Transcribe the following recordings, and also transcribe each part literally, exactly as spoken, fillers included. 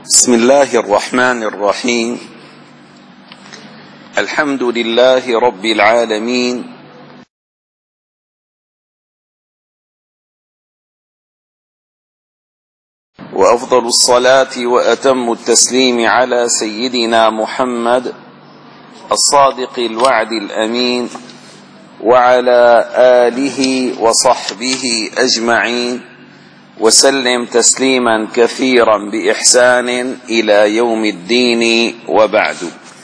بسم الله الرحمن الرحيم. الحمد لله رب العالمين، وأفضل الصلاة وأتم التسليم على سيدنا محمد الصادق الوعد الأمين، وعلى آله وصحبه أجمعين، وسلم تسليما كثيرا بإحسان إلى يوم الدين، وبعد.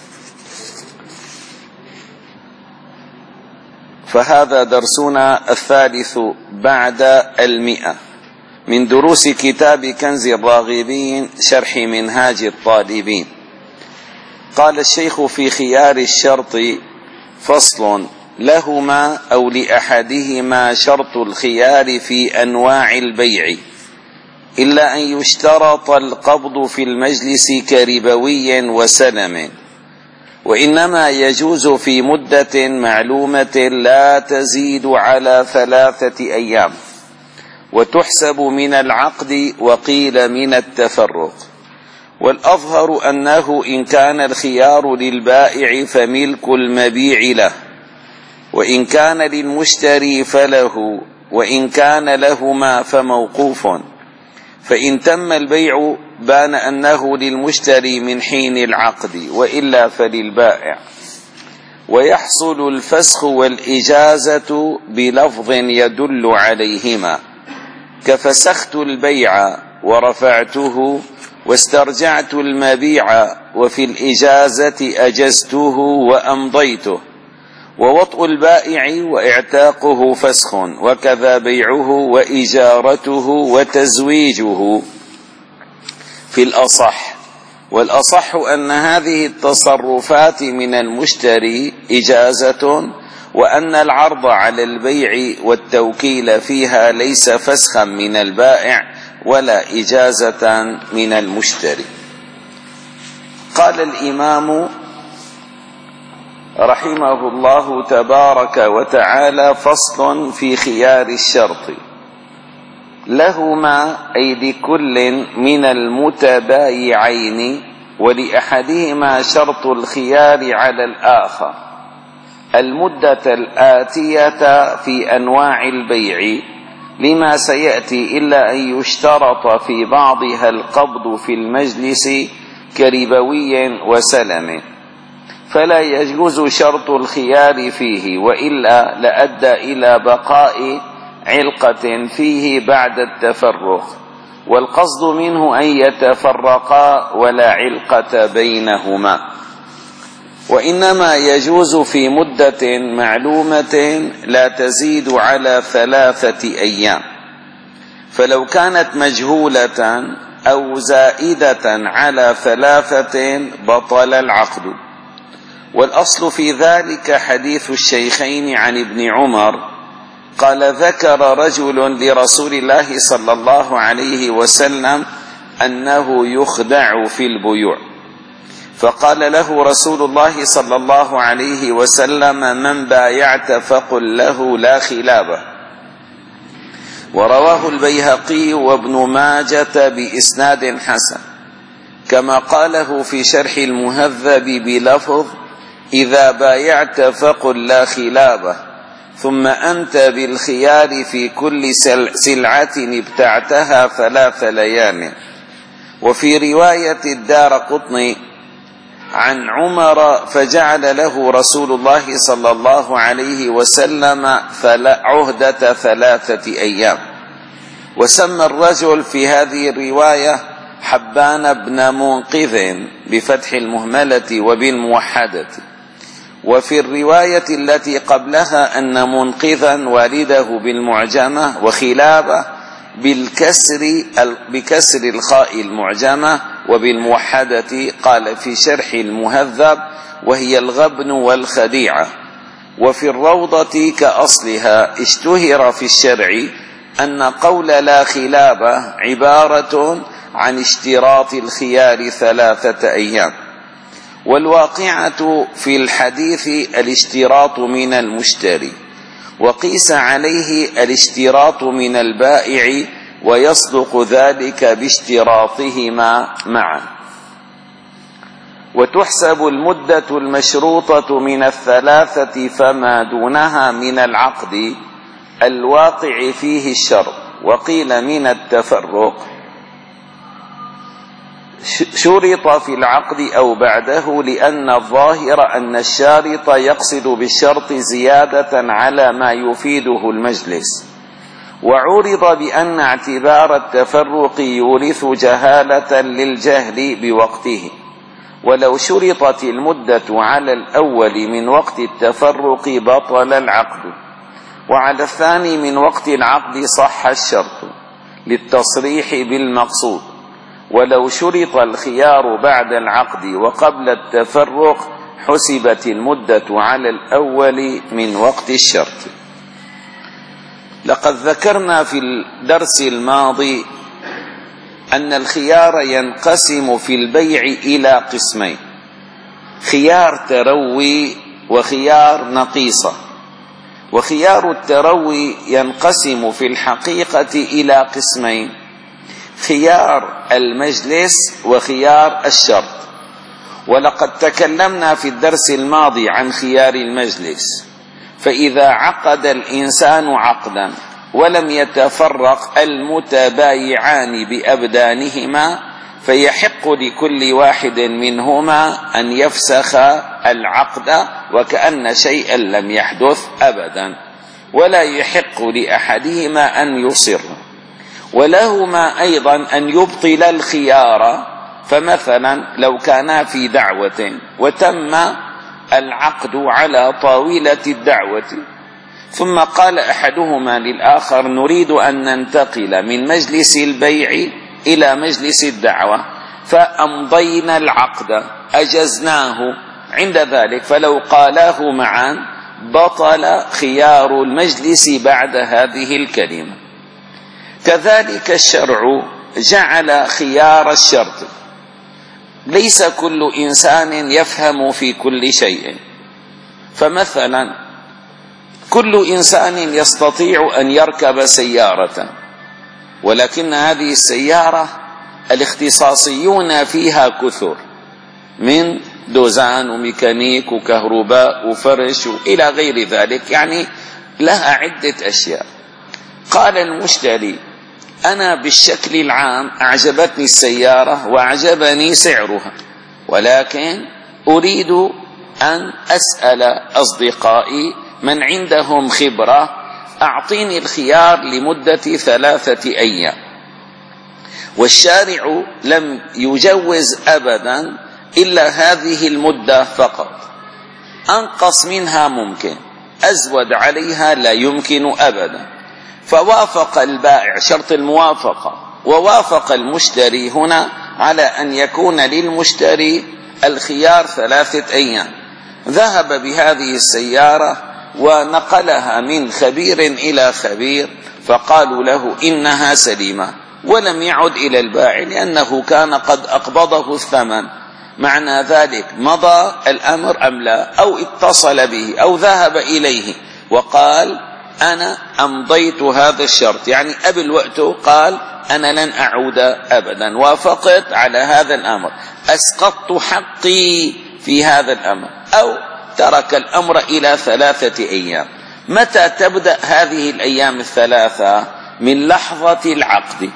فهذا درسنا الثالث بعد المئة من دروس كتاب كنز الراغبين شرح منهاج الطالبين. قال الشيخ في خيار الشرط: فصل: لهما أو لأحدهما شرط الخيار في أنواع البيع، إلا أن يشترط القبض في المجلس كربوي وسلم، وإنما يجوز في مدة معلومة لا تزيد على ثلاثة أيام، وتحسب من العقد وقيل من التفرق. والأظهر أنه إن كان الخيار للبائع فملك المبيع له، وإن كان للمشتري فله، وإن كان لهما فموقوف. فإن تم البيع بان أنه للمشتري من حين العقد، وإلا فللبائع. ويحصل الفسخ والإجازة بلفظ يدل عليهما، كفسخت البيع ورفعته، واسترجعت المبيع، وفي الإجازة أجزته وأمضيته. ووطء البائع واعتاقه فسخ، وكذا بيعه وإجارته وتزويجه في الأصح. والأصح أن هذه التصرفات من المشتري إجازة، وأن العرض على البيع والتوكيل فيها ليس فسخا من البائع ولا إجازة من المشتري. قال الإمام رحمه الله تبارك وتعالى: فصل في خيار الشرط. لهما أي لكل من المتبايعين، ولأحدهما شرط الخيار على الآخر المدة الآتية في أنواع البيع لما سيأتي، إلا أن يشترط في بعضها القبض في المجلس كربوي وسلم، فلا يجوز شرط الخيار فيه، وإلا لأدى إلى بقاء علقة فيه بعد التفرق، والقصد منه أن يتفرقا ولا علقة بينهما. وإنما يجوز في مدة معلومة لا تزيد على ثلاثة أيام، فلو كانت مجهولة أو زائدة على ثلاثة بطل العقد. والأصل في ذلك حديث الشيخين عن ابن عمر قال: ذكر رجل لرسول الله صلى الله عليه وسلم أنه يخدع في البيوع، فقال له رسول الله صلى الله عليه وسلم: من بايعت فقل له لا خلابه. ورواه البيهقي وابن ماجة بإسناد حسن، كما قاله في شرح المهذب بلفظ: إذا بايعت فقل لا خلابه، ثم أنت بالخيار في كل سلعة ابتعتها ثلاث ليال. وفي رواية الدارقطني عن عمر: فجعل له رسول الله صلى الله عليه وسلم عهدة ثلاثة أيام. وسمى الرجل في هذه الرواية حبان بن منقذ بفتح المهملة وبالموحدة. وفي الرواية التي قبلها أن منقذا والده بالمعجمة، وخلابة بالكسر بكسر الخاء المعجمة وبالموحدة. قال في شرح المهذب: وهي الغبن والخديعة. وفي الروضة كأصلها اشتهر في الشرع أن قول لا خلابة عبارة عن اشتراط الخيار ثلاثة أيام. والواقعة في الحديث الاشتراط من المشتري، وقيس عليه الاشتراط من البائع، ويصدق ذلك باشتراطهما معا. وتحسب المدة المشروطة من الثلاثة فما دونها من العقد الواقع فيه الشرط. وقيل من التفرق شرط في العقد أو بعده، لأن الظاهر أن الشارط يقصد بالشرط زيادة على ما يفيده المجلس. وعرض بأن اعتبار التفرق يورث جهالة للجهل بوقته، ولو شرطت المدة على الأول من وقت التفرق بطل العقد، وعلى الثاني من وقت العقد صح الشرط للتصريح بالمقصود. ولو شرط الخيار بعد العقد وقبل التفرق حسبت المدة على الأول من وقت الشرط. لقد ذكرنا في الدرس الماضي أن الخيار ينقسم في البيع إلى قسمين: خيار تروي وخيار نقيصة. وخيار التروي ينقسم في الحقيقة إلى قسمين: خيار المجلس وخيار الشرط. ولقد تكلمنا في الدرس الماضي عن خيار المجلس، فإذا عقد الإنسان عقدا ولم يتفرق المتبايعان بأبدانهما فيحق لكل واحد منهما أن يفسخ العقد وكأن شيئا لم يحدث أبدا، ولا يحق لأحدهما أن يصر. ولهما أيضا أن يبطل الخيار. فمثلا لو كانا في دعوة وتم العقد على طاولة الدعوة، ثم قال أحدهما للآخر: نريد أن ننتقل من مجلس البيع إلى مجلس الدعوة، فأمضينا العقد أجزناه. عند ذلك فلو قالاه معا بطل خيار المجلس بعد هذه الكلمة. كذلك الشرع جعل خيار الشرط. ليس كل إنسان يفهم في كل شيء، فمثلا كل إنسان يستطيع أن يركب سيارة، ولكن هذه السيارة الاختصاصيون فيها كثر، من دوزان وميكانيك وكهرباء وفرش إلى غير ذلك، يعني لها عدة أشياء. قال المشتري: أنا بالشكل العام أعجبتني السيارة وأعجبني سعرها، ولكن أريد أن أسأل أصدقائي من عندهم خبرة، أعطيني الخيار لمدة ثلاثة أيام. والشارع لم يجوز أبدا إلا هذه المدة فقط، أنقص منها ممكن، أزود عليها لا يمكن أبدا. فوافق البائع شرط الموافقة، ووافق المشتري هنا على أن يكون للمشتري الخيار ثلاثة أيام. ذهب بهذه السيارة ونقلها من خبير إلى خبير، فقالوا له إنها سليمة، ولم يعد إلى البائع لأنه كان قد أقبضه الثمن. معنى ذلك مضى الأمر أم لا، أو اتصل به أو ذهب إليه وقال: أنا أمضيت هذا الشرط، يعني قبل وقته قال: أنا لن أعود أبدا، وافقت على هذا الأمر، أسقطت حقي في هذا الأمر، أو ترك الأمر إلى ثلاثة أيام. متى تبدأ هذه الأيام الثلاثة؟ من لحظة العقد.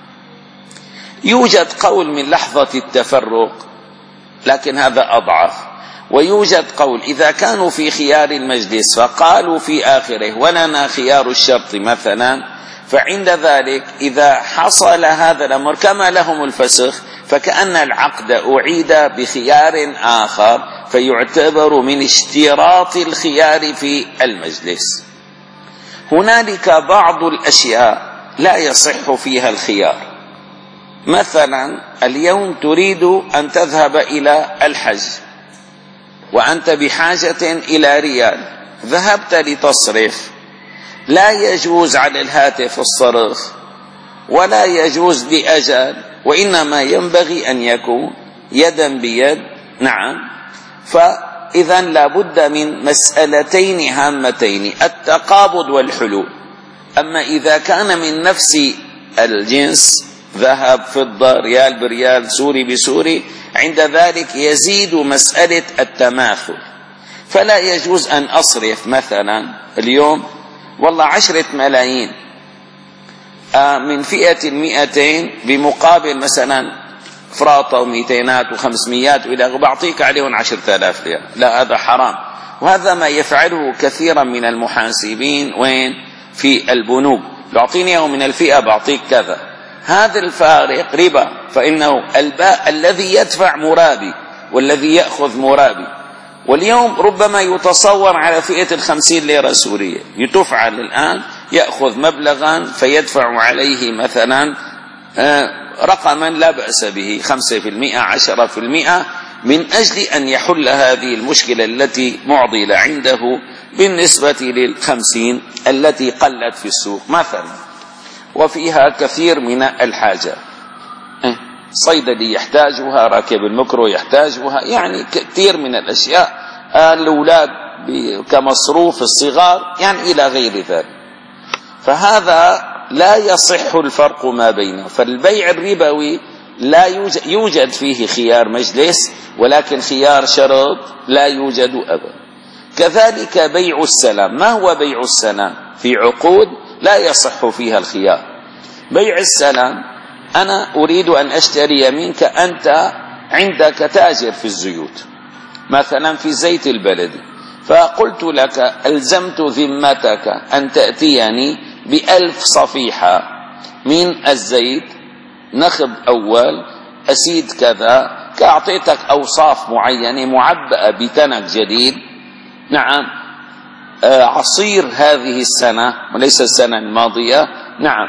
يوجد قول من لحظة التفرق، لكن هذا أضعف. ويوجد قول إذا كانوا في خيار المجلس فقالوا في آخره: ولنا خيار الشرط مثلا، فعند ذلك إذا حصل هذا الأمر كما لهم الفسخ، فكأن العقد أعيد بخيار آخر، فيعتبر من اشتراط الخيار في المجلس. هنالك بعض الأشياء لا يصح فيها الخيار. مثلا اليوم تريد أن تذهب إلى الحج، وأنت بحاجة إلى ريال، ذهبت لتصرف، لا يجوز على الهاتف الصرف، ولا يجوز بأجل، وإنما ينبغي أن يكون يدا بيد. نعم. فإذا لابد من مسألتين هامتين: التقابض والحلول. أما إذا كان من نفس الجنس ذهب فضة ريال بريال سوري بسوري، عند ذلك يزيد مسألة التماثل. فلا يجوز أن أصرف مثلا اليوم والله عشرة ملايين من فئة المئتين بمقابل مثلا فراطة ومئتينات وخمسميات وإلى بعطيك عليهم عشرة آلاف ريال، لا هذا حرام. وهذا ما يفعله كثيرا من المحاسبين وين في البنوك، يعطيني يوم من الفئة بعطيك كذا، هذا الفارق ربا. فإنه الباء الذي يدفع مرابي والذي يأخذ مرابي. واليوم ربما يتصور على فئة الخمسين ليرة سورية يتفعل الآن، يأخذ مبلغا فيدفع عليه مثلا رقما لا بأس به خمسة في المئة عشرة في المئة، من أجل أن يحل هذه المشكلة التي معضلة عنده بالنسبة للخمسين التي قلت في السوق مثلا، وفيها كثير من الحاجة. صيدلي يحتاجها، راكب المكرو يحتاجها، يعني كثير من الأشياء، الأولاد كمصروف الصغار يعني إلى غير ذلك. فهذا لا يصح الفرق ما بينه. فالبيع الربوي لا يوجد, يوجد فيه خيار مجلس، ولكن خيار شرط لا يوجد أبدا. كذلك بيع السلام. ما هو بيع السلام؟ في عقود لا يصح فيها الخيار. بيع السلام، أنا أريد أن أشتري منك، أنت عندك تاجر في الزيوت مثلا في زيت البلدي، فقلت لك ألزمت ذمتك أن تأتيني بألف صفيحة من الزيت، نخب أول أسيد كذا، كأعطيتك أوصاف معينة معبأة بتنك جديد، نعم آه عصير هذه السنة وليس السنة الماضية، نعم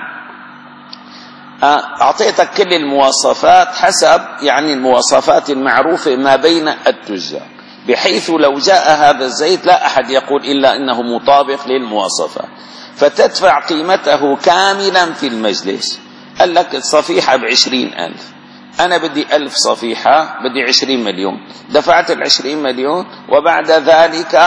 أعطيتك كل المواصفات حسب يعني المواصفات المعروفة ما بين التجار، بحيث لو جاء هذا الزيت لا أحد يقول إلا إنه مطابق للمواصفات، فتدفع قيمته كاملا في المجلس. قال لك الصفيحة بعشرين ألف، أنا بدي ألف صفيحة، بدي عشرين مليون، دفعت العشرين مليون، وبعد ذلك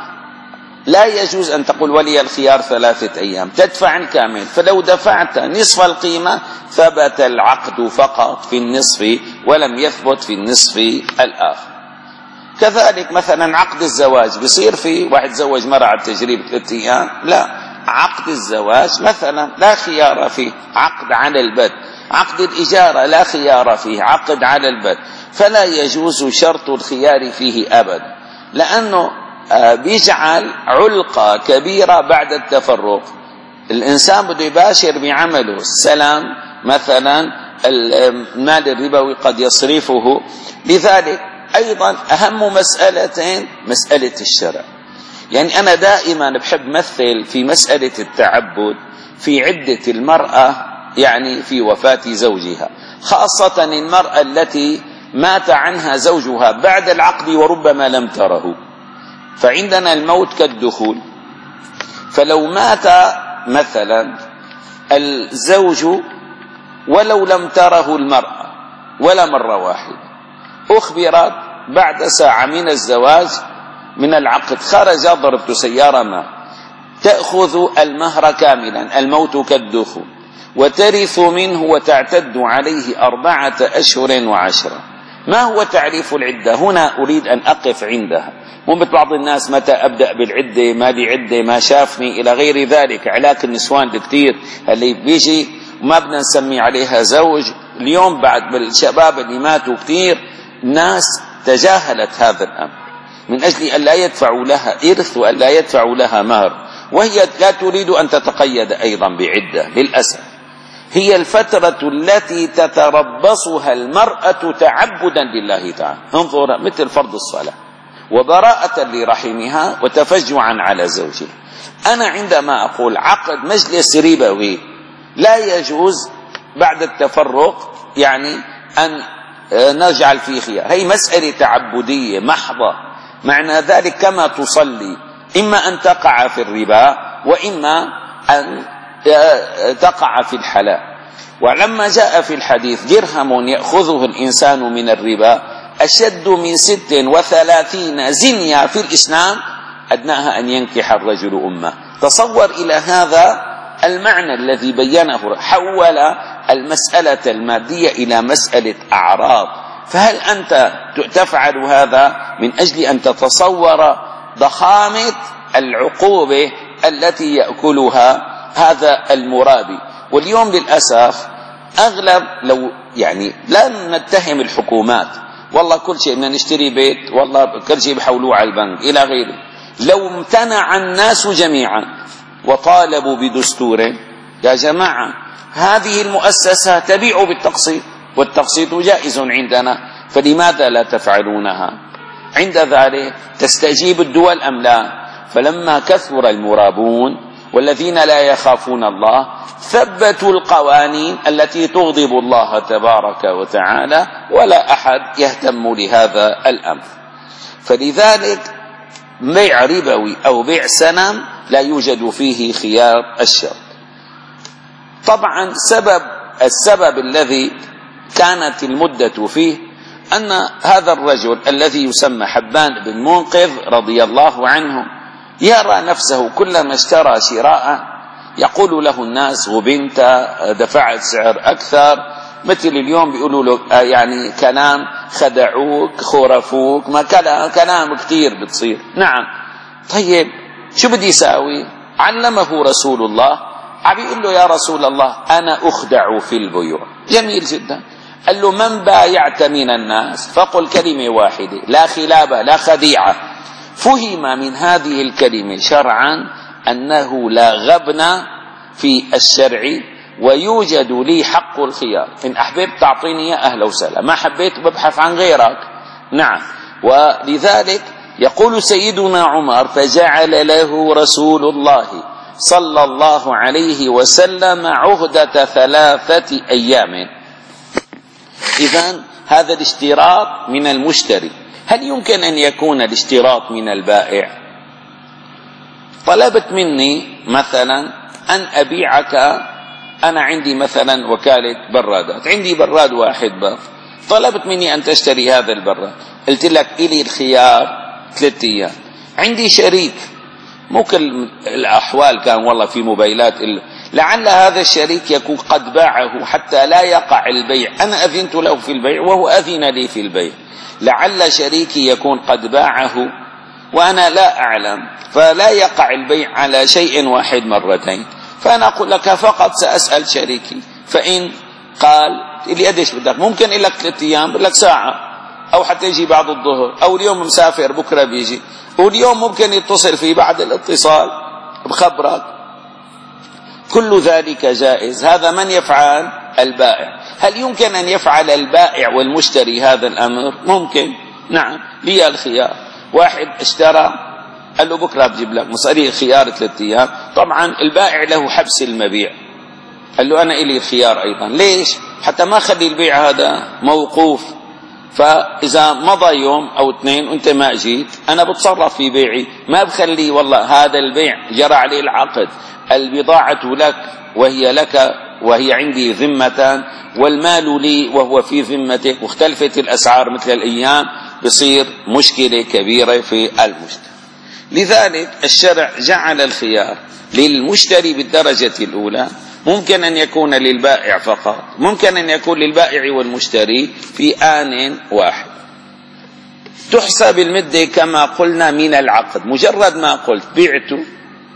لا يجوز أن تقول ولي الخيار ثلاثة أيام، تدفع الكامل. فلو دفعت نصف القيمة ثبت العقد فقط في النصف ولم يثبت في النصف الآخر. كذلك مثلا عقد الزواج، بيصير في واحد زوج مرة على التجريب ثلاثة أيام، لا، عقد الزواج مثلا لا خيار فيه، عقد على البدء. عقد الإجارة لا خيار فيه، عقد على البدء. فلا يجوز شرط الخيار فيه أبدا، لأنه بيجعل علقة كبيرة بعد التفرق. الإنسان بده يباشر بعمله، السلام مثلا المال الربوي قد يصرفه. لذلك أيضا أهم مسألتين مسألة الشرع. يعني أنا دائما بحب مثل في مسألة التعبد في عدة المرأة، يعني في وفاة زوجها، خاصة المرأة التي مات عنها زوجها بعد العقد وربما لم تره. فعندنا الموت كالدخول. فلو مات مثلا الزوج ولو لم تره المرأة ولا مرة واحدة، أخبرت بعد ساعة من الزواج من العقد، خرج ضربت سيارة ما، تأخذ المهر كاملا، الموت كالدخول، وترث منه وتعتد عليه أربعة أشهر وعشرة. ما هو تعريف العدة؟ هنا أريد أن أقف عندها. مو مثل بعض الناس متى أبدأ بالعدة، ما لي عدة، ما شافني، إلى غير ذلك. علاك النسوان كتير اللي بيجي وما بدنا نسمي عليها زوج. اليوم بعد بالشباب اللي ماتوا كتير ناس تجاهلت هذا الأمر من أجل أن لا يدفعوا لها إرث وأن لا يدفعوا لها مهر، وهي لا تريد أن تتقيد أيضا بعدة. للأسف هي الفترة التي تتربصها المرأة تعبدا لله تعالى. انظر، مثل فرض الصلاة وبراءة لرحمها وتفجعا على زوجها. أنا عندما أقول عقد مجلس ربوي لا يجوز بعد التفرق يعني أن نجعل فيه خيار، هي مسألة تعبدية محضة. معنى ذلك كما تصلي، إما أن تقع في الربا وإما أن تقع في الحلال. ولما جاء في الحديث درهم يأخذه الإنسان من الربا أشد من ست وثلاثين زنية في الإسلام أدناها أن ينكح الرجل أمه. تصور إلى هذا المعنى الذي بينه حول المسألة المادية إلى مسألة أعراض. فهل أنت تفعل هذا من أجل أن تتصور ضخامة العقوبة التي يأكلها هذا المرابي؟ واليوم للأسف أغلب، لو يعني لا نتهم الحكومات، والله كل شيء بدنا نشتري بيت، والله كل شيء بحولوه على البنك إلى غيره. لو امتنع الناس جميعا وطالبوا بدستور، يا جماعة هذه المؤسسة تبيع بالتقسيط، والتقسيط جائز عندنا، فلماذا لا تفعلونها؟ عند ذلك تستجيب الدول أم لا؟ فلما كثر المرابون والذين لا يخافون الله ثبتوا القوانين التي تغضب الله تبارك وتعالى، ولا أحد يهتم لهذا الأمر. فلذلك بيع ربوي أو بيع سنم لا يوجد فيه خيار الشر. طبعا سبب السبب الذي كانت المدة فيه أن هذا الرجل الذي يسمى حبان بن منقذ رضي الله عنه يرى نفسه كلما اشترى شراء يقول له الناس غبنت، دفعت سعر أكثر، مثل اليوم بيقولوا له يعني كلام خدعوك خرفوك، ما كلام كلام كتير بتصير. نعم، طيب شو بدي يساوي؟ علمه رسول الله، عم يقول له يا رسول الله أنا أخدع في البيوع. جميل جدا. قال له من بايعت من الناس فقل كلمة واحدة، لا خلابة لا خديعة. فهم من هذه الكلمة شرعا أنه لا غبن في الشرع، ويوجد لي حق الخيار، إن أحببت تعطيني يا أهلا وسهلا، ما حبيت ببحث عن غيرك. نعم. ولذلك يقول سيدنا عمر فجعل له رسول الله صلى الله عليه وسلم عهدة ثلاثة أيام. إذن هذا الاشتراط من المشتري. هل يمكن أن يكون الاشتراط من البائع؟ طلبت مني مثلا أن أبيعك، أنا عندي مثلا وكالة برادات، عندي براد واحد بس، طلبت مني أن تشتري هذا البراد، قلت لك إلي الخيار ثلاثة أيام. عندي شريك، مو كل الأحوال كان والله في موبايلات، لعل هذا الشريك يكون قد باعه حتى لا يقع البيع، أنا أذنت له في البيع وهو أذن لي في البيع، لعل شريكي يكون قد باعه وأنا لا أعلم، فلا يقع البيع على شيء واحد مرتين. فأنا أقول لك فقط سأسأل شريكي، فإن قال لي قديش بدك، ممكن لك ثلاثة أيام، بقول لك ساعة، أو حتى يجي بعد الظهر، أو اليوم مسافر بكرة بيجي، واليوم ممكن يتصل فيه بعد الاتصال بخبرك. كل ذلك جائز. هذا من يفعل؟ البائع. هل يمكن أن يفعل البائع والمشتري هذا الأمر؟ ممكن. نعم، لي الخيار. واحد اشترى قال له بكرة بجيب لك مصاري الخيار ثلاثة أيام، طبعا البائع له حبس المبيع، قال له أنا إلي الخيار أيضا. ليش؟ حتى ما خلي البيع هذا موقوف، فإذا مضى يوم أو اثنين وانت ما جيت أنا بتصرف في بيعي، ما بخلي والله هذا البيع جرى عليه العقد، البضاعة لك وهي لك وهي عندي ذمة، والمال لي وهو في ذمتك، واختلفت الأسعار مثل الأيام، بصير مشكلة كبيرة في المجتمع. لذلك الشرع جعل الخيار للمشتري بالدرجة الأولى، ممكن أن يكون للبائع فقط، ممكن أن يكون للبائع والمشتري في آن واحد. تحسب المدة كما قلنا من العقد، مجرد ما قلت بعت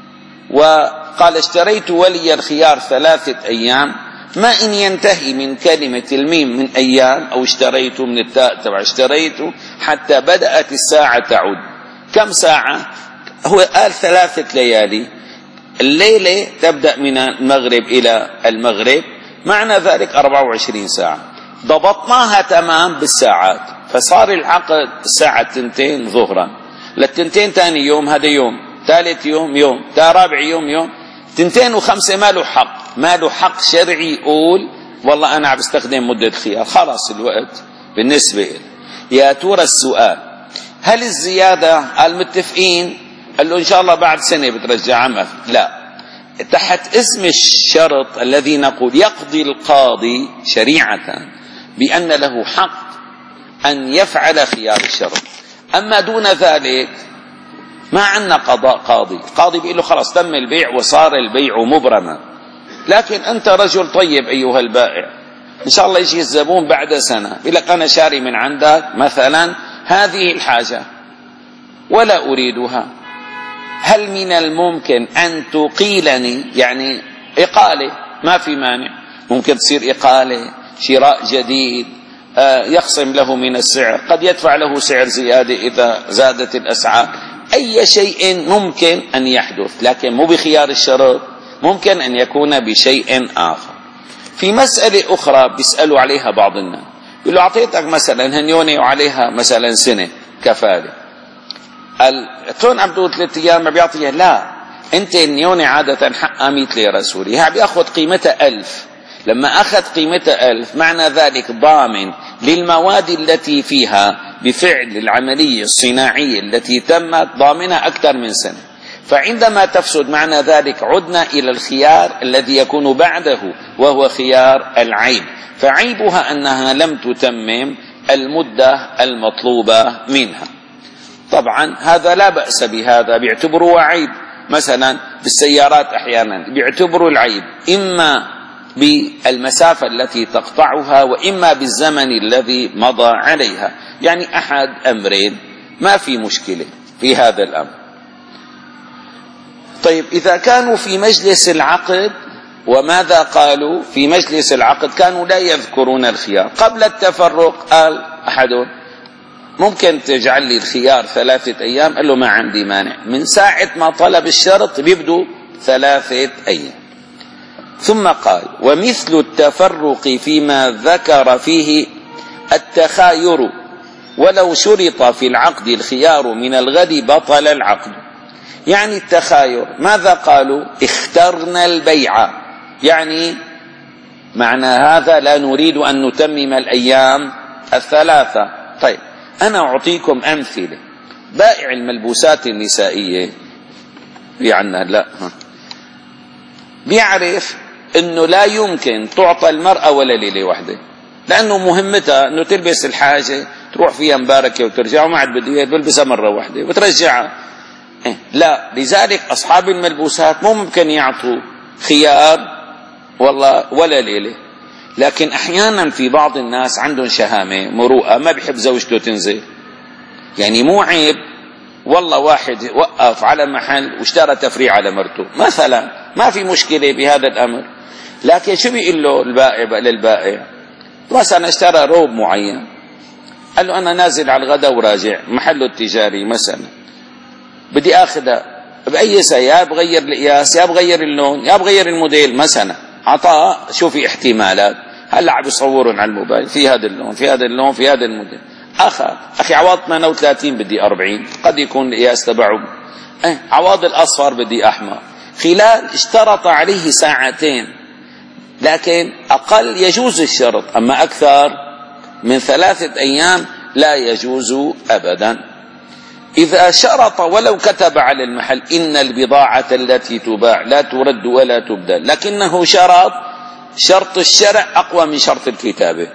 وقال اشتريت ولي الخيار ثلاثة أيام، ما إن ينتهي من كلمة الميم من أيام، أو اشتريت من التاء تبع اشتريت، حتى بدأت الساعة تعد. كم ساعة؟ هو قال ثلاثة ليالي، الليلة تبدأ من المغرب إلى المغرب، معنى ذلك أربعة وعشرين ساعة، ضبطناها تمام بالساعات، فصار العقد الساعة تنتين ظهرا، للتنتين تاني يوم هذا يوم، ثالث يوم يوم، تا رابع يوم يوم، تنتين وخمسة ما له حق، ما له حق شرعي يقول والله أنا عم بستخدم مدة خيار، خلاص الوقت بالنسبة لي. يا ترى السؤال، هل الزيادة المتفقين قال له إن شاء الله بعد سنة بترجع عمل؟ لا، تحت اسم الشرط الذي نقول يقضي القاضي شريعة بأن له حق أن يفعل خيار الشرط. أما دون ذلك ما عندنا قضاء قاضي، قاضي بيقول له خلاص تم البيع وصار البيع مبرما، لكن أنت رجل طيب أيها البائع، إن شاء الله يجي الزبون بعد سنة يقول لك أنا شاري من عندك مثلا هذه الحاجة ولا أريدها، هل من الممكن أن تقيلني؟ يعني إقالة ما في مانع، ممكن تصير إقالة، شراء جديد، يخصم له من السعر، قد يدفع له سعر زيادة إذا زادت الأسعار، أي شيء ممكن أن يحدث، لكن مو بخيار الشرط، ممكن أن يكون بشيء آخر. في مسألة أخرى بيسألوا عليها بعض الناس، يقولوا أعطيتك مثلا هنيوني وعليها مثلا سنة كفالة، الكون عم تقول ثلاث أيام ما بيعطيها، لا، أنت النيوني عادة حقها مئة ليرة سوري، ها بيأخذ قيمتها ألف، لما أخذ قيمتها ألف معنى ذلك ضامن للمواد التي فيها بفعل العملية الصناعية التي تمت ضامنة أكثر من سنة، فعندما تفسد معنى ذلك عدنا إلى الخيار الذي يكون بعده وهو خيار العيب، فعيبها أنها لم تتمم المدة المطلوبة منها. طبعا هذا لا بأس بهذا، بيعتبروا عيب، مثلا بالسيارات أحيانا بيعتبروا العيب إما بالمسافة التي تقطعها وإما بالزمن الذي مضى عليها، يعني أحد أمرين، ما في مشكلة في هذا الأمر. طيب إذا كانوا في مجلس العقد، وماذا قالوا في مجلس العقد؟ كانوا لا يذكرون الخيار قبل التفرق. قال أحدهم ممكن تجعل لي الخيار ثلاثة أيام؟ قال له ما عندي مانع، من ساعة ما طلب الشرط بيبدو ثلاثة أيام. ثم قال ومثل التفرق فيما ذكر فيه التخاير، ولو شرط في العقد الخيار من الغد بطل العقد. يعني التخاير ماذا قالوا؟ اخترنا البيع، يعني معنى هذا لا نريد أن نتمم الأيام الثلاثة. طيب أنا أعطيكم أمثلة. بائع الملبوسات النسائية بيعنا لا بيعرف أنه لا يمكن تعطى المرأة ولا ليلة واحدة، لأنه مهمتها أنه تلبس الحاجة تروح فيها مباركة وترجع، وما عاد بدها تلبسها مرة واحدة وترجعها. إيه؟ لا، لذلك أصحاب الملبوسات مو ممكن يعطوا خيار والله ولا ليلة، لكن أحيانا في بعض الناس عندهم شهامة مروءة، ما بيحب زوجته تنزل، يعني مو عيب والله واحد وقف على محل واشترى تفريع على مرته مثلا، ما في مشكلة بهذا الأمر، لكن شو بيقول له البائع للبائع؟ مثلا اشترى روب معين، قال له أنا نازل على الغداء وراجع محله التجاري مثلا، بدي آخذها بأي ساعة، يا بغير القياس يا بغير اللون يا بغير الموديل مثلا، عطاء شو في احتمالات، هلا عم يصورون على الموبايل في هذا اللون في هذا اللون في هذا الموديل، أخذ أخي عوض ثمانية وثلاثين بدي أربعين، قد يكون القياس تبعه اه عوض الأصفر بدي أحمر، خلال اشترط عليه ساعتين، لكن أقل يجوز الشرط، أما أكثر من ثلاثة أيام لا يجوز أبدا. إذا شرط ولو كتب على المحل إن البضاعة التي تباع لا ترد ولا تبدل، لكنه شرط شرط الشرع أقوى من شرط الكتابة،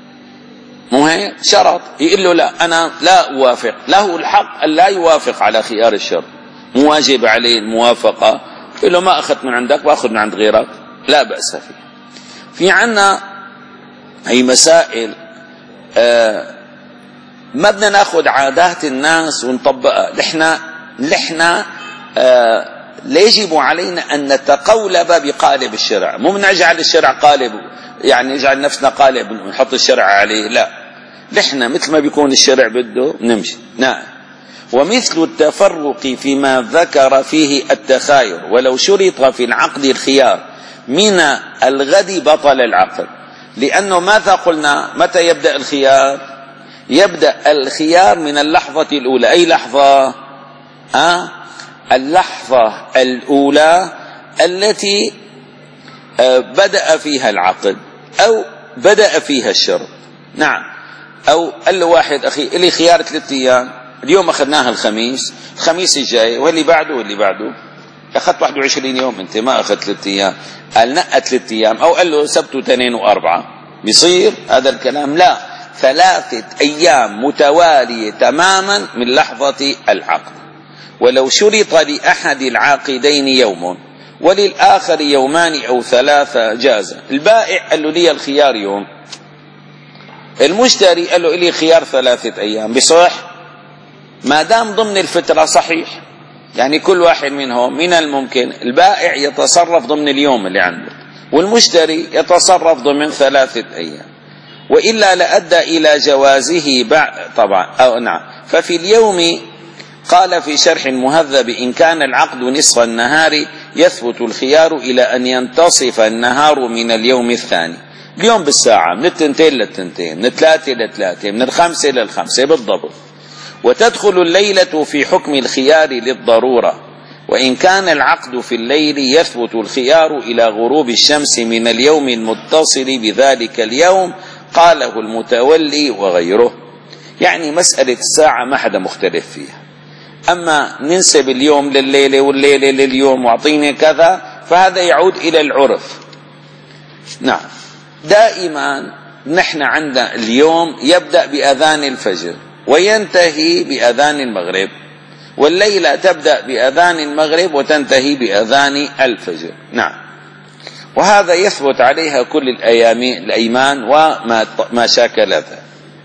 مو هيك؟ شرط يقول له لا أنا لا أوافق، له الحق أن لا يوافق على خيار الشرط، مو واجب عليه الموافقة، يقول له ما أخذت من عندك وأخذ من عند غيرك، لا بأس فيه. في عنا أي مسائل آه ما بدنا ناخذ عادات الناس ونطبقها، نحن نحن آه لا يجب علينا أن نتقولب بقالب الشرع، مو نجعل الشرع قالب يعني نجعل نفسنا قالب ونحط الشرع عليه، لا، نحن مثل ما بيكون الشرع بده نمشي. نعم. ومثل التفرق فيما ذكر فيه التخاير، ولو شرط في العقد الخيار من الغد بطل العقد، لأنه ماذا قلنا؟ متى يبدأ الخيار؟ يبدأ الخيار من اللحظة الأولى. أي لحظة؟ أه؟ اللحظة الأولى التي بدأ فيها العقد أو بدأ فيها الشرط. نعم. أو قال له واحد أخي إلي خيار ثلاثة أيام، اليوم أخذناها الخميس، الخميس الجاي واللي بعده واللي بعده، أخذت واحد وعشرين يوم أنت ما أخذت ثلاثة أيام، قال نقى ثلاثة أيام، أو قال له سبت واثنين وأربعة، بيصير هذا الكلام؟ لا، ثلاثة أيام متوالية تماما من لحظة العقد. ولو شرط لأحد العاقدين يوم وللآخر يومان أو ثلاثة جاز. البائع قال له لي الخيار يوم، المشتري قال له لي خيار ثلاثة أيام، بصح ما دام ضمن الفترة صحيح. يعني كل واحد منهم من الممكن البائع يتصرف ضمن اليوم اللي عنده، والمشتري يتصرف ضمن ثلاثة أيام، وإلا لأدى إلى جوازه بعد طبعا أو نعم. ففي اليوم قال في شرح المهذب إن كان العقد نصف النهار يثبت الخيار إلى أن ينتصف النهار من اليوم الثاني. اليوم بالساعة من التنتين للتنتين، من الثلاثة للثلاثة، من الخمسة للخمسة بالضبط. وتدخل الليلة في حكم الخيار للضرورة. وإن كان العقد في الليل يثبت الخيار إلى غروب الشمس من اليوم المتصل بذلك اليوم، قاله المتولي وغيره. يعني مسألة الساعة ما حدا مختلف فيها، أما ننسب اليوم لليلة والليلة لليوم واعطيني كذا، فهذا يعود إلى العرف. نعم. دائما نحن عندنا اليوم يبدأ بأذان الفجر وينتهي بأذان المغرب، والليلة تبدأ بأذان المغرب وتنتهي بأذان الفجر. نعم. وهذا يثبت عليها كل الأيام الأيمان وما ما شاكل ذلك.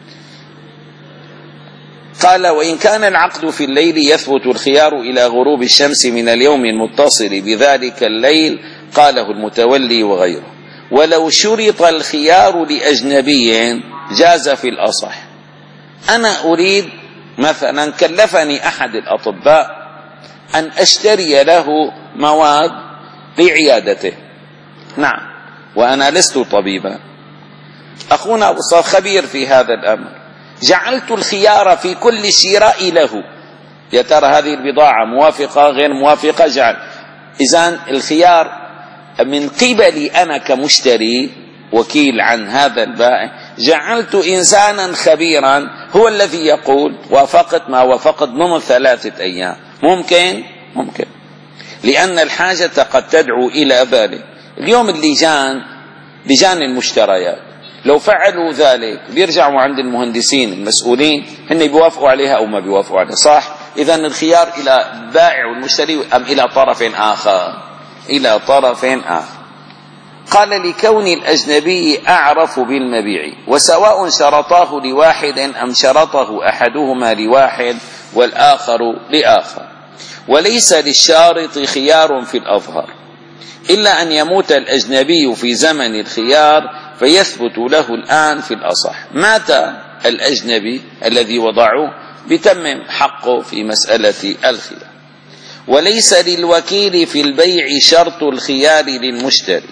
قال وإن كان العقد في الليل يثبت الخيار إلى غروب الشمس من اليوم المتصل بذلك الليل، قاله المتولي وغيره. ولو شرط الخيار لأجنبي جاز في الأصح. أنا أريد مثلا كلفني أحد الأطباء أن أشتري له مواد لعيادته، نعم، وأنا لست طبيبا، أخونا أبو صاف خبير في هذا الأمر، جعلت الخيار في كل شراء له، يا ترى هذه البضاعة موافقة غير موافقة، جعل إذن الخيار من قبلي أنا كمشتري وكيل عن هذا البائع، جعلت إنسانا خبيرا هو الذي يقول وافقت ما وافقت ضمن ثلاثة أيام. ممكن ممكن لأن الحاجة قد تدعو إلى ذلك. اليوم اللجان لجان المشتريات لو فعلوا ذلك بيرجعوا عند المهندسين المسؤولين، هن بيوافقوا عليها أو ما بيوافقوا عليها، صح؟ إذن الخيار إلى البائع والمشتري أم إلى طرف آخر؟ إلى طرف آخر. قال لكون الأجنبي أعرف بالمبيع، وسواء شرطاه لواحد أم شرطه أحدهما لواحد والآخر لآخر. وليس للشارط خيار في الأظهر إلا أن يموت الأجنبي في زمن الخيار فيثبت له الآن في الأصح. مات الأجنبي الذي وضعه بتمم حقه في مسألة الخيار. وليس للوكيل في البيع شرط الخيار للمشتري،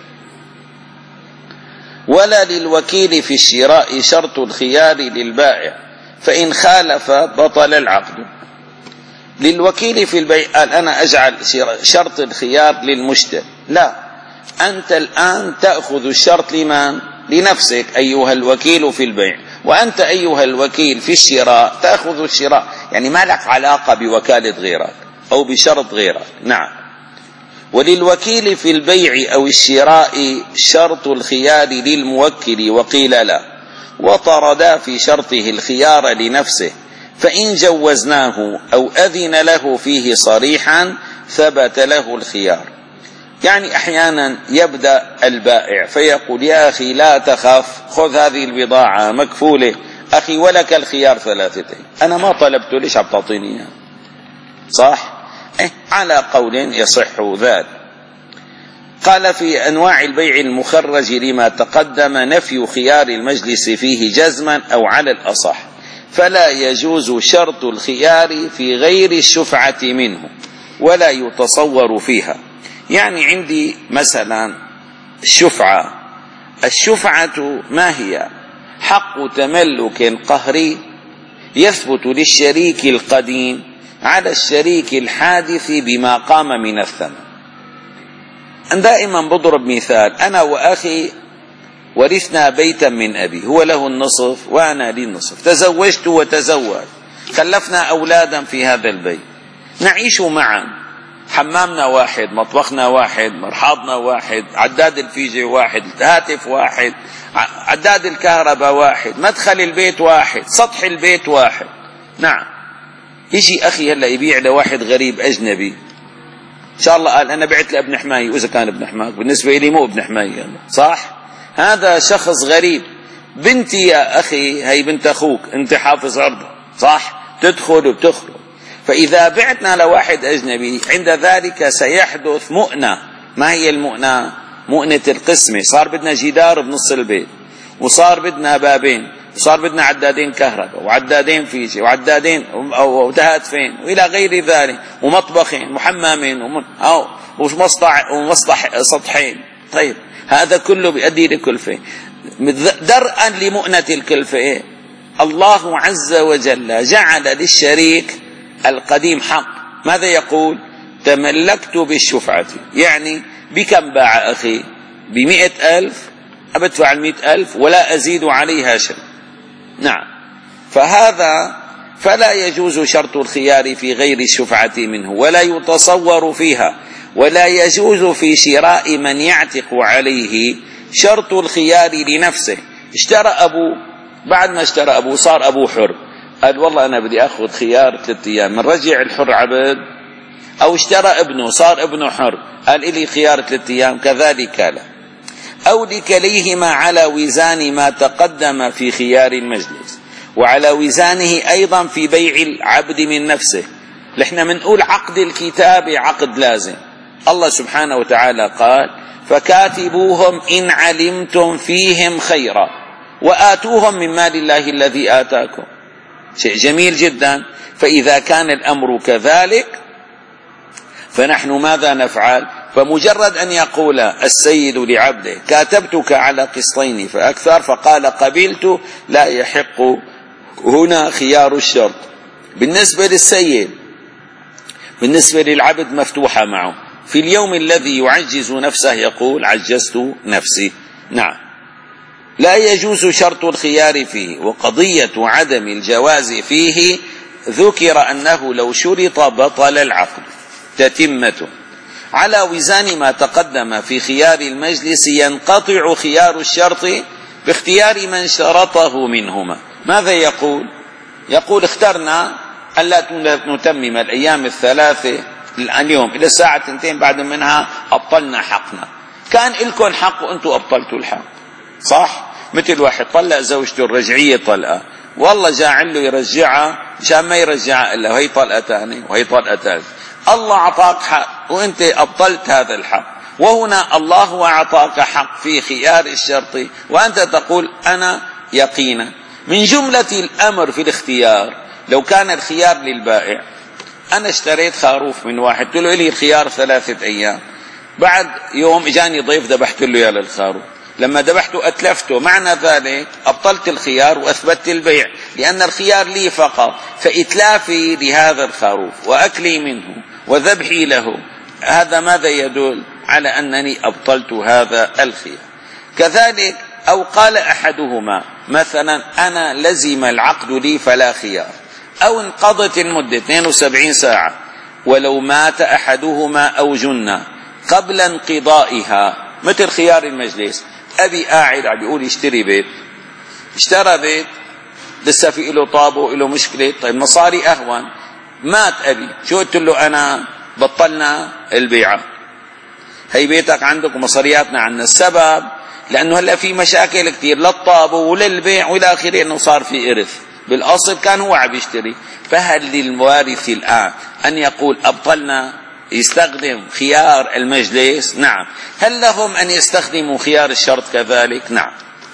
ولا للوكيل في الشراء شرط الخيار للبائع، فإن خالف بطل العقد. للوكيل في البيع قال أنا أجعل شرط الخيار للمشتري، لا، أنت الآن تأخذ الشرط لمن؟ لنفسك أيها الوكيل في البيع، وأنت أيها الوكيل في الشراء تأخذ الشراء، يعني ما لك علاقة بوكالة غيرك أو بشرط غيرك. نعم. وللوكيل في البيع أو الشراء شرط الخيار للموكل، وقيل لا، وطردا في شرطه الخيار لنفسه، فإن جوزناه أو أذن له فيه صريحا ثبت له الخيار. يعني أحيانا يبدأ البائع فيقول يا أخي لا تخف، خذ هذه البضاعة مكفولة أخي ولك الخيار ثلاثتين، أنا ما طلبته ليش عم تعطيني إياه؟ صح؟ إيه؟ على قول يصح ذلك. قال في أنواع البيع المخرج لما تقدم نفي خيار المجلس فيه جزما أو على الأصح، فلا يجوز شرط الخيار في غير الشفعة منه ولا يتصور فيها. يعني عندي مثلا الشفعة، الشفعة ما هي؟ حق تملك قهري يثبت للشريك القديم على الشريك الحادث بما قام من الثمن. دائما بضرب مثال، أنا وأخي ورثنا بيتا من أبي، هو له النصف وأنا لي النصف، تزوجت وتزوج، خلفنا أولادا في هذا البيت، نعيش معا، حمامنا واحد، مطبخنا واحد، مرحاضنا واحد، عداد الفيجة واحد، هاتف واحد، عداد الكهرباء واحد، مدخل البيت واحد، سطح البيت واحد. نعم. يجي أخي هلا يبيع لواحد غريب أجنبي إن شاء الله قال أنا بعت لابن حماية، وإذا كان ابن حماك بالنسبة لي مو ابن حماية، صح؟ هذا شخص غريب. بنتي يا أخي هي بنت أخوك، أنت حافظ عرضه، صح؟ تدخل وبتخرج. فإذا بعتنا لواحد أجنبي عند ذلك سيحدث مؤنة. ما هي المؤنة؟ مؤنة القسمة. صار بدنا جدار بنص البيت، وصار بدنا بابين، وصار بدنا عدادين كهرباء، وعدادين فيشة، وعدادين أو هاتفين، وإلى غير ذلك، ومطبخين وحمامين أو ومسطح ومسطح سطحين. طيب هذا كله بيؤدي لكلفة. درءا لمؤنة الكلفة الله عز وجل جعل للشريك القديم حق. ماذا يقول؟ تملكت بالشفعة، يعني بكم باع أخي؟ بمئة ألف، أبدفع المئة ألف ولا أزيد عليها شيء. نعم. فهذا فلا يجوز شرط الخيار في غير الشفعة منه، ولا يتصور فيها، ولا يجوز في شراء من يعتق عليه شرط الخيار لنفسه. اشترى أبوه، بعد ما اشترى أبوه صار أبوه حر، قال والله أنا بدي أخذ خيار ثلاثة أيام من رجع الحر عبد. أو اشترى ابنه صار ابنه حر، قال إلي خيار ثلاثة أيام، كذلك لا. أو لكليهما على وزان ما تقدم في خيار المجلس، وعلى وزانه أيضا في بيع العبد من نفسه. نحن منقول عقد الكتابة عقد لازم. الله سبحانه وتعالى قال فكاتبوهم إن علمتم فيهم خيرا وآتوهم من مال الله الذي آتاكم. شيء جميل جدا. فإذا كان الأمر كذلك فنحن ماذا نفعل؟ فمجرد أن يقول السيد لعبده كاتبتك على قسطين فأكثر فقال قبلت، لا يحق هنا خيار الشرط. بالنسبة للسيد، بالنسبة للعبد مفتوحة معه. في اليوم الذي يعجز نفسه يقول عجزت نفسي. نعم. لا يجوز شرط الخيار فيه. وقضية عدم الجواز فيه ذكر أنه لو شرط بطل العقد تتمته. على وزان ما تقدم في خيار المجلس ينقطع خيار الشرط باختيار من شرطه منهما. ماذا يقول؟ يقول اخترنا ألا نتمم الأيام الثلاثة اليوم إلى الساعة تنتين، بعد منها أبطلنا حقنا. كان لكم حق وأنتم أبطلتوا الحق، صح؟ مثل واحد طلق زوجته الرجعية طلقة، والله جاعل له يرجعها مشان ما يرجعها إلا وهي طلقة ثانية وهي طلقة ثالثة. الله أعطاك حق وأنت أبطلت هذا الحق، وهنا الله أعطاك حق في خيار الشرط وأنت تقول أنا يقينا. من جملة الأمر في الاختيار لو كان الخيار للبائع، أنا اشتريت خروف من واحد قلت له إلي الخيار ثلاثة أيام، بعد يوم إجاني ضيف ذبحت له يا للخروف، لما ذبحته أتلفته، معنى ذلك أبطلت الخيار وأثبتت البيع، لأن الخيار لي فقط. فإتلافي لهذا الخروف وأكلي منه وذبحي له، هذا ماذا يدل؟ على أنني أبطلت هذا الخيار. كذلك أو قال أحدهما مثلا أنا لزم العقد لي فلا خيار، أو انقضت المدة اثنين وسبعين ساعة ولو مات أحدهما أو جن قبل انقضائها، مثل خيار المجلس. أبي قاعد عم بيقول يشتري بيت، اشترى بيت لسه في له طابو له مشكلة، طيب مصاري أهون. مات أبي، شو قلت له أنا؟ بطلنا البيعة، هي بيتك عندك ومصارياتنا عنا. السبب لأنه هلا في مشاكل كتير للطابو وللبيع والى آخره، إنه صار في إرث. بالأصل كان هو عم يشتري. فهل للوارث الآن أن يقول أبطلنا، يستخدم خيار المجلس؟ نعم. هل لهم أن يستخدموا خيار الشرط كذلك؟ نعم.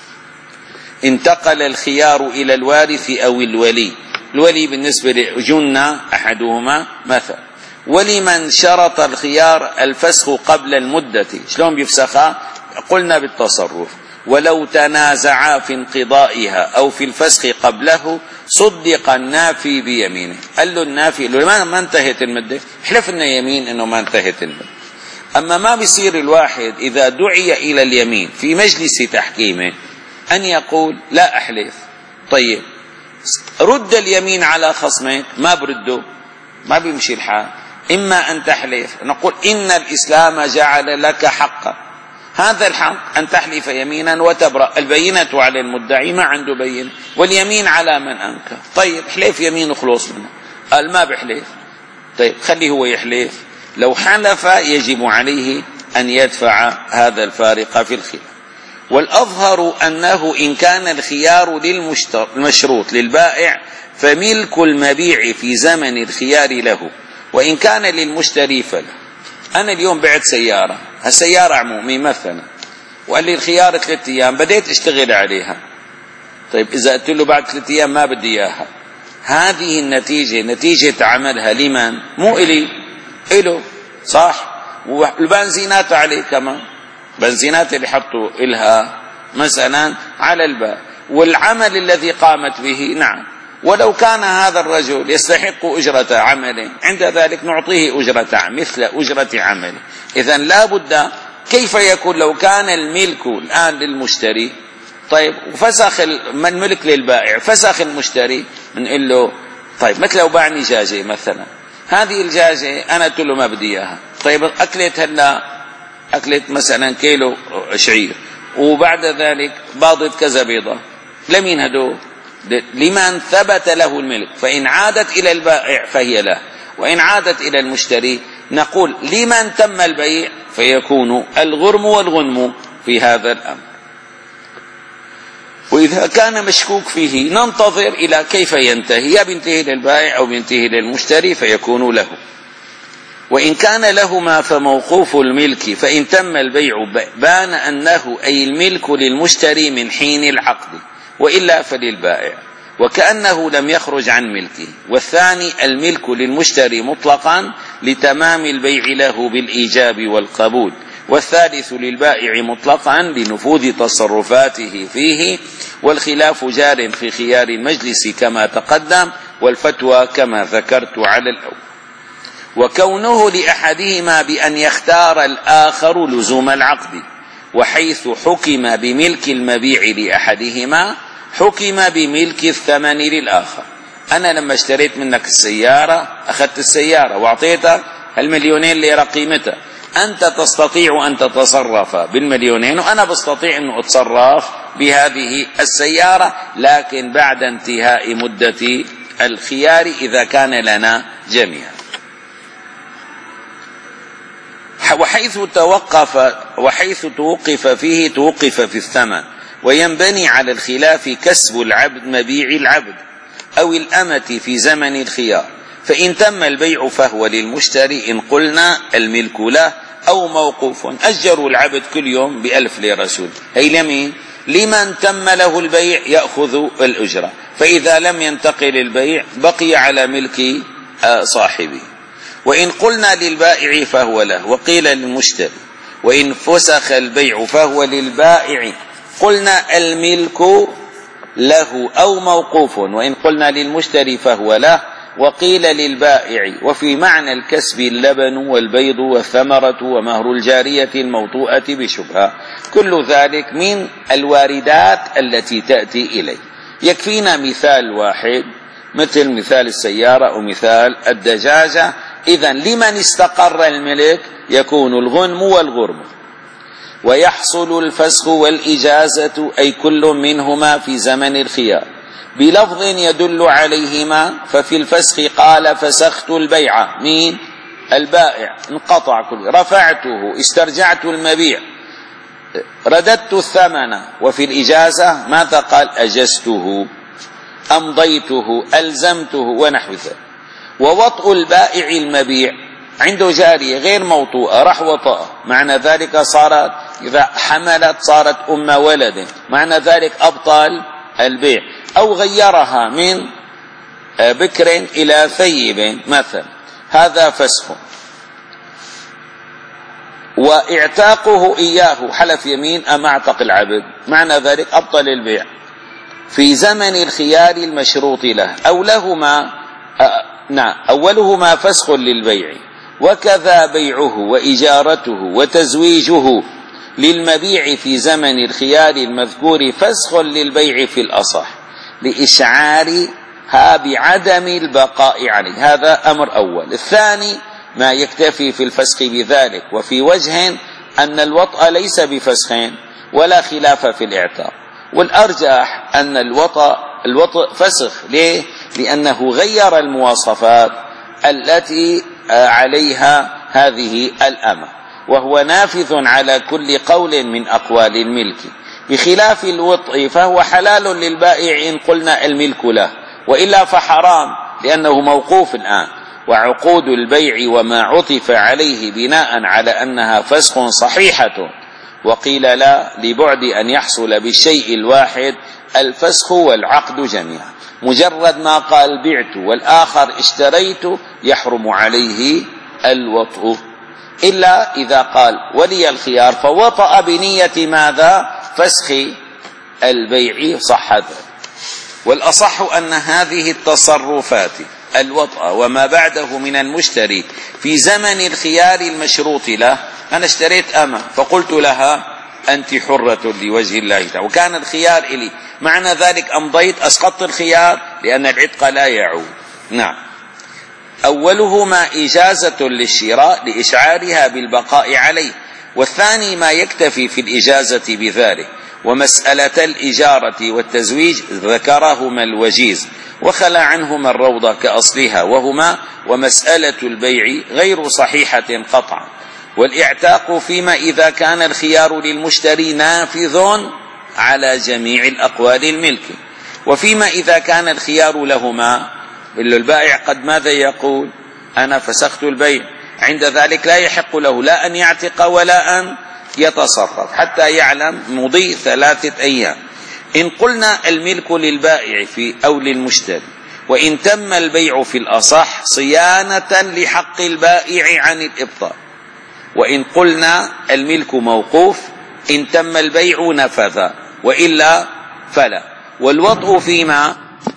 انتقل الخيار إلى الوارث أو الولي. الولي بالنسبة لجنة أحدهما مثلا، ولمن شرط الخيار الفسخ قبل المدة. شلون بيفسخها؟ قلنا بالتصرف. ولو تنازعا في انقضائها أو في الفسخ قبله صدق النافي بيمينه. قال له النافي له ما انتهت المدة، حلف لنا يمين أنه ما انتهت المدة. أما ما بيصير الواحد إذا دعي إلى اليمين في مجلس تحكيمه أن يقول لا أحلف. طيب رد اليمين على خصمك، ما برده، ما بيمشي الحال. إما أن تحلف، نقول إن الإسلام جعل لك حقا، هذا الحق أن تحلف يمينا وتبرأ. البينة على المدعي، ما عنده بينة، واليمين على من أنكر. طيب حلف يمين وخلص منه. قال ما بحلف، طيب خليه هو يحلف. لو حلف يجب عليه أن يدفع هذا الفارق في الخلاف. والأظهر أنه إن كان الخيار للمشروط للبائع فملك المبيع في زمن الخيار له، وإن كان للمشتري فله. أنا اليوم بعت سيارة، هالسيارة عمومي مثلا، وقال لي الخيار ثلاثة أيام، بديت أشتغل عليها. طيب إذا قلت له بعد ثلاثة أيام ما بدي إياها، هذه النتيجة نتيجة عملها لمن؟ مو إلي، إله، صح؟ والبنزينات عليه كمان، بنزينات اللي حطوا إلها مثلا على الباب، والعمل الذي قامت به. نعم، ولو كان هذا الرجل يستحق أجرة عمله، عند ذلك نعطيه أجرة مثل أجرة عمله. إذن لا بد. كيف يكون لو كان الملك الآن للمشتري، طيب وفسخ الملك للبائع، فسخ المشتري، بنقول له طيب مثل لو باعني دجاجة مثلا، هذه الدجاجة أنا قلت له ما بدي إياها، طيب أكلت هلا أكلت مثلا كيلو شعير، وبعد ذلك باضت كذا بيضة، لمين هدول؟ لمن ثبت له الملك، فإن عادت إلى البائع فهي له، وإن عادت إلى المشتري نقول لمن تم البيع، فيكون الغرم والغنم في هذا الأمر. وإذا كان مشكوك فيه ننتظر إلى كيف ينتهي، يا بينتهي للبائع أو بينتهي للمشتري فيكون له. وإن كان لهما فموقوف الملك، فإن تم البيع بان أنه أي الملك للمشتري من حين العقد، وإلا فللبائع، وكأنه لم يخرج عن ملكه. والثاني الملك للمشتري مطلقا لتمام البيع له بالإيجاب والقبول، والثالث للبائع مطلقا لنفوذ تصرفاته فيه، والخلاف جار في خيار المجلس كما تقدم، والفتوى كما ذكرت على الأول. وكونه لأحدهما بأن يختار الآخر لزوم العقد، وحيث حكم بملك المبيع لأحدهما حكم بملك الثمن للآخر. أنا لما اشتريت منك السيارة أخذت السيارة وأعطيتك المليونين ليرة قيمتها، أنت تستطيع أن تتصرف بالمليونين وأنا بستطيع أن أتصرف بهذه السيارة، لكن بعد انتهاء مدة الخيار إذا كان لنا جميعا. وحيث توقف وحيث توقف فيه توقف في الثمن، وينبني على الخلاف كسب العبد مبيع العبد أو الأمة في زمن الخيار. فإن تم البيع فهو للمشتري إن قلنا الملك له، أو موقوف. أجروا العبد كل يوم بألف ليرة سود، هي لمين؟ لمن تم له البيع يأخذ الأجرة، فإذا لم ينتقل البيع بقي على ملك صاحبه. وإن قلنا للبائع فهو له، وقيل للمشتري. وإن فسخ البيع فهو للبائع، قلنا الملك له أو موقوف. وإن قلنا للمشتري فهو له، وقيل للبائع. وفي معنى الكسب اللبن والبيض والثمرة ومهر الجارية الموطوءة بشبهة، كل ذلك من الواردات التي تأتي إليه. يكفينا مثال واحد مثل مثال السيارة ومثال الدجاجة. إذن لمن استقر الملك يكون الغنم والغرم، ويحصل الفسخ والإجازة أي كل منهما في زمن الخيار بلفظ يدل عليهما. ففي الفسخ قال فسخت البيع، مين؟ البائع، انقطع كل، رفعته، استرجعت المبيع، رددت الثمن. وفي الإجازة ماذا قال؟ أجزته، أمضيته، ألزمته، ونحو ذلك. ووطء البائع المبيع، عنده جارية غير موطوءة راح وطأ، معنى ذلك صارت إذا حملت صارت أم ولد، معنى ذلك أبطل البيع. أو غيرها من بكر إلى ثيب مثلا، هذا فسخ. واعتاقه إياه، حلف يمين أم أعتق العبد، معنى ذلك أبطل البيع في زمن الخيار المشروط له. أو لهما أه نعم أولهما فسخ للبيع، وكذا بيعه وإجارته وتزويجه للمبيع في زمن الخيار المذكور فسخ للبيع في الأصح، لإشعارها بعدم البقاء عليه. هذا أمر أول. الثاني ما يكتفي في الفسخ بذلك. وفي وجه أن الوطأ ليس بفسخ ولا خلاف في الاعتاق، والأرجح أن الوطأ الوطأ فسخ. ليه؟ لأنه غير المواصفات التي عليها هذه الأمة، وهو نافذ على كل قول من أقوال الملك، بخلاف الوطء فهو حلال للبائع إن قلنا الملك له، وإلا فحرام لأنه موقوف الآن. وعقود البيع وما عطف عليه بناء على أنها فسخ صحيحة، وقيل لا لبعد أن يحصل بالشيء الواحد الفسخ والعقد جميعا. مجرد ما قال بعت والآخر اشتريت يحرم عليه الوطء، إلا إذا قال ولي الخيار فوطأ بنية ماذا؟ فسخ البيع، صح ذلك. والأصح أن هذه التصرفات الوطأ وما بعده من المشتري في زمن الخيار المشروط له، أنا اشتريت أمة فقلت لها أنت حرة لوجه الله تعالى وكان الخيار إلي، معنى ذلك أمضيت أسقطت الخيار لأن العتق لا يعود. نعم. أولهما إجازة للشراء لإشعارها بالبقاء عليه، والثاني ما يكتفي في الإجازة بذلك. ومسألة الإجارة والتزويج ذكرهما الوجيز وخلى عنهما الروضة كأصلها، وهما ومسألة البيع غير صحيحة قطعا. والاعتاق فيما إذا كان الخيار للمشتري نافذ على جميع الأقوال الملك، وفيما إذا كان الخيار لهما، البائع قد ماذا يقول؟ أنا فسخت البيع، عند ذلك لا يحق له لا أن يعتق ولا أن يتصرف حتى يعلم مضي ثلاثة أيام. إن قلنا الملك للبائع في أو للمشتري، وإن تم البيع في الأصح صيانة لحق البائع عن الإبطال. وإن قلنا الملك موقوف، إن تم البيع نفذ وإلا فلا. والوطء فيما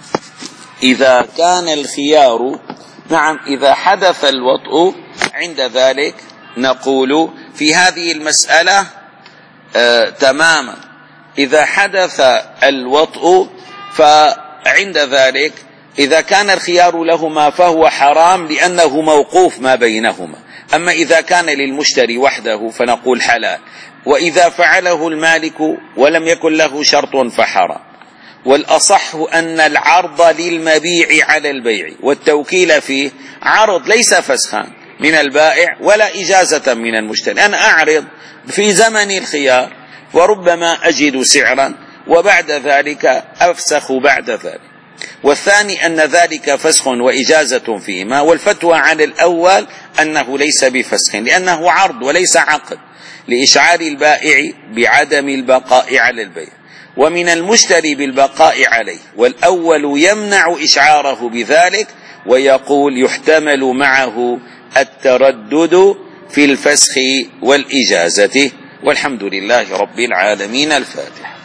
إذا كان الخيار، نعم إذا حدث الوطء عند ذلك نقول في هذه المسألة آه تماما، إذا حدث الوطء فعند ذلك إذا كان الخيار لهما فهو حرام لأنه موقوف ما بينهما. أما إذا كان للمشتري وحده فنقول حلال، وإذا فعله المالك ولم يكن له شرط فحرام. والأصح أن العرض للمبيع على البيع والتوكيل فيه عرض ليس فسخا من البائع ولا إجازة من المشتري. أنا أعرض في زمن الخيار وربما أجد سعرا وبعد ذلك أفسخ بعد ذلك. والثاني أن ذلك فسخ وإجازة فيما، والفتوى على الأول أنه ليس بفسخ لأنه عرض وليس عقد لإشعار البائع بعدم البقاء على البيع، ومن المشتري بالبقاء عليه، والأول يمنع إشعاره بذلك ويقول يحتمل معه التردد في الفسخ والإجازة. والحمد لله رب العالمين. الفاتحة.